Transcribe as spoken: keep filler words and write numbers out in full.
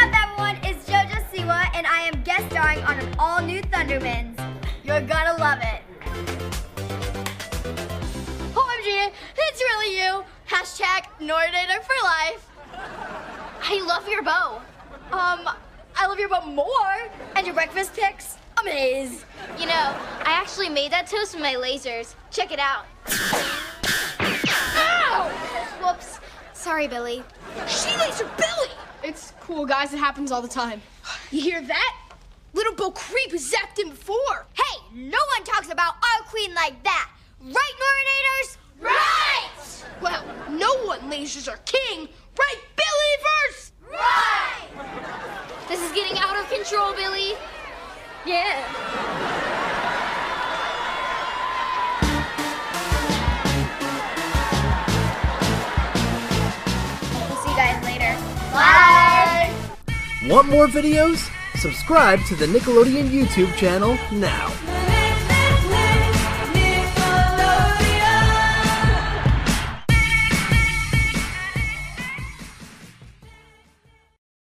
up, everyone? It's JoJo Siwa, and I am guest starring on an all-new Thundermans. You're gonna love it. O M G, it's really you. Hashtag Nordator for life. I love your bow. Um, I love your bow more. And your breakfast picks. Amaze. You know, I actually made that toast with my lasers. Check it out. Ow! Whoops. Sorry, Billy. She laser Billy! It's cool, guys. It happens all the time. You hear that? Little Bo Creep has zapped him before. Hey, no one talks about our queen like that. Right, Nordators? Right! Well, no one lasers our king. Right, Billyverse? Right! This is getting out of control, Billy. Yeah. We'll see you guys later. Bye! Want more videos? Subscribe to the Nickelodeon YouTube channel now.